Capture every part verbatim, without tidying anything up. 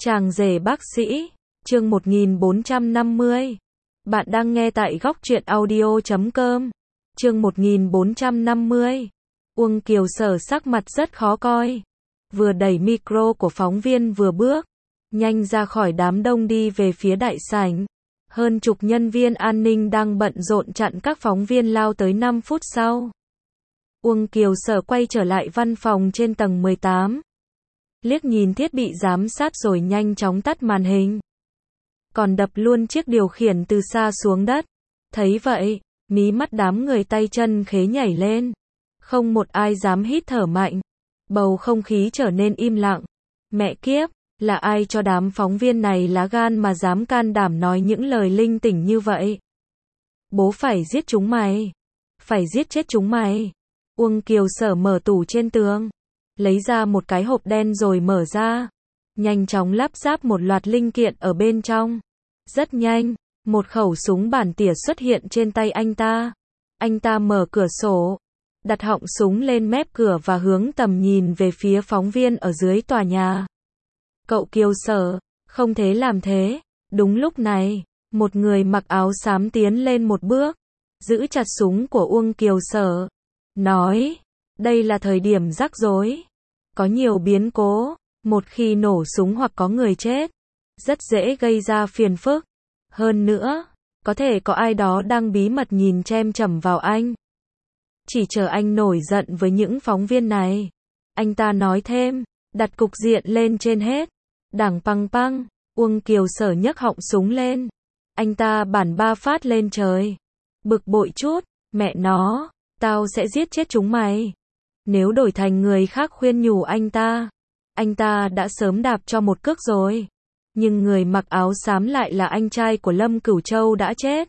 Chàng rể bác sĩ, chương một nghìn bốn trăm năm mươi. Bạn đang nghe tại góc truyện audio chấm com. Chương một nghìn bốn trăm năm mươi. Uông Kiều Sở sắc mặt rất khó coi. Vừa đẩy micro của phóng viên vừa bước nhanh ra khỏi đám đông đi về phía đại sảnh. Hơn chục nhân viên an ninh đang bận rộn chặn các phóng viên lao tới năm phút sau. Uông Kiều Sở quay trở lại văn phòng trên tầng mười tám. Liếc nhìn thiết bị giám sát rồi nhanh chóng tắt màn hình. Còn đập luôn chiếc điều khiển từ xa xuống đất. Thấy vậy, mí mắt đám người tay chân khế nhảy lên. Không một ai dám hít thở mạnh. Bầu không khí trở nên im lặng. Mẹ kiếp, là ai cho đám phóng viên này lá gan mà dám can đảm nói những lời linh tinh như vậy? Bố phải giết chúng mày. Phải giết chết chúng mày. Uông Kiều Sở mở tủ trên tường. Lấy ra một cái hộp đen rồi mở ra. Nhanh chóng lắp ráp một loạt linh kiện ở bên trong. Rất nhanh, một khẩu súng bản tỉa xuất hiện trên tay anh ta. Anh ta mở cửa sổ, đặt họng súng lên mép cửa và hướng tầm nhìn về phía phóng viên ở dưới tòa nhà. Cậu Kiều Sở, không thể làm thế. Đúng lúc này, một người mặc áo xám tiến lên một bước, giữ chặt súng của Uông Kiều Sở. Nói, đây là thời điểm rắc rối. Có nhiều biến cố, một khi nổ súng hoặc có người chết, rất dễ gây ra phiền phức. Hơn nữa, có thể có ai đó đang bí mật nhìn chem chằm vào anh. Chỉ chờ anh nổi giận với những phóng viên này. Anh ta nói thêm, đặt cục diện lên trên hết. Đảng păng păng, Uông Kiều Sở nhấc họng súng lên. Anh ta bắn ba phát lên trời. Bực bội chút, mẹ nó, tao sẽ giết chết chúng mày. Nếu đổi thành người khác khuyên nhủ anh ta, anh ta đã sớm đạp cho một cước rồi. Nhưng người mặc áo xám lại là anh trai của Lâm Cửu Châu đã chết.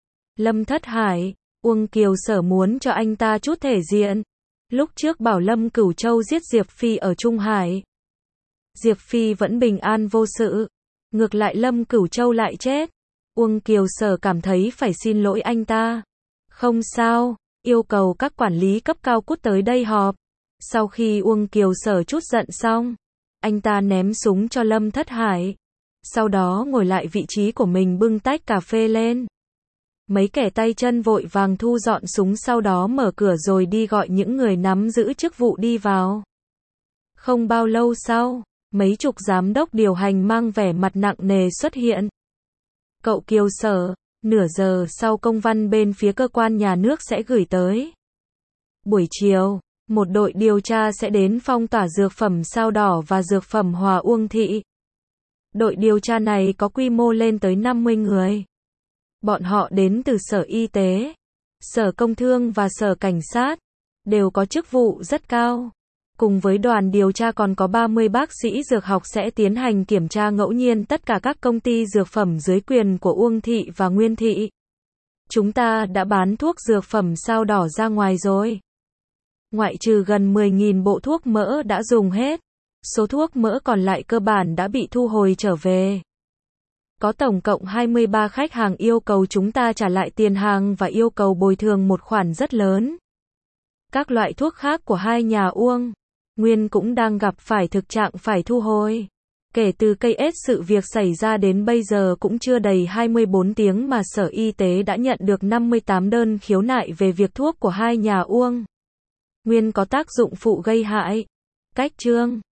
Lâm Thất Hải. Uông Kiều Sở muốn cho anh ta chút thể diện. Lúc trước bảo Lâm Cửu Châu giết Diệp Phi ở Trung Hải. Diệp Phi vẫn bình an vô sự. Ngược lại Lâm Cửu Châu lại chết. Uông Kiều Sở cảm thấy phải xin lỗi anh ta. Không sao, yêu cầu các quản lý cấp cao cút tới đây họp. Sau khi Uông Kiều Sở chút giận xong, anh ta ném súng cho Lâm Thất Hải. Sau đó ngồi lại vị trí của mình bưng tách cà phê lên. Mấy kẻ tay chân vội vàng thu dọn súng, sau đó mở cửa rồi đi gọi những người nắm giữ chức vụ đi vào. Không bao lâu sau, mấy chục giám đốc điều hành mang vẻ mặt nặng nề xuất hiện. Cậu Kiều Sở, nửa giờ sau công văn bên phía cơ quan nhà nước sẽ gửi tới. Buổi chiều, một đội điều tra sẽ đến phong tỏa dược phẩm Sao Đỏ và dược phẩm Hòa Uông Thị. Đội điều tra này có quy mô lên tới năm mươi người. Bọn họ đến từ Sở Y tế, Sở Công Thương và Sở Cảnh sát, đều có chức vụ rất cao. Cùng với đoàn điều tra còn có ba mươi bác sĩ dược học sẽ tiến hành kiểm tra ngẫu nhiên tất cả các công ty dược phẩm dưới quyền của Uông Thị và Nguyên Thị. Chúng ta đã bán thuốc dược phẩm Sao Đỏ ra ngoài rồi. Ngoại trừ gần mười nghìn bộ thuốc mỡ đã dùng hết, số thuốc mỡ còn lại cơ bản đã bị thu hồi trở về. Có tổng cộng hai mươi ba khách hàng yêu cầu chúng ta trả lại tiền hàng và yêu cầu bồi thường một khoản rất lớn. Các loại thuốc khác của hai nhà Uông, Nguyên cũng đang gặp phải thực trạng phải thu hồi. Kể từ cây ết sự việc xảy ra đến bây giờ cũng chưa đầy hai mươi bốn tiếng mà Sở Y tế đã nhận được năm mươi tám đơn khiếu nại về việc thuốc của hai nhà Uông, Nguyên có tác dụng phụ gây hại. Cách chương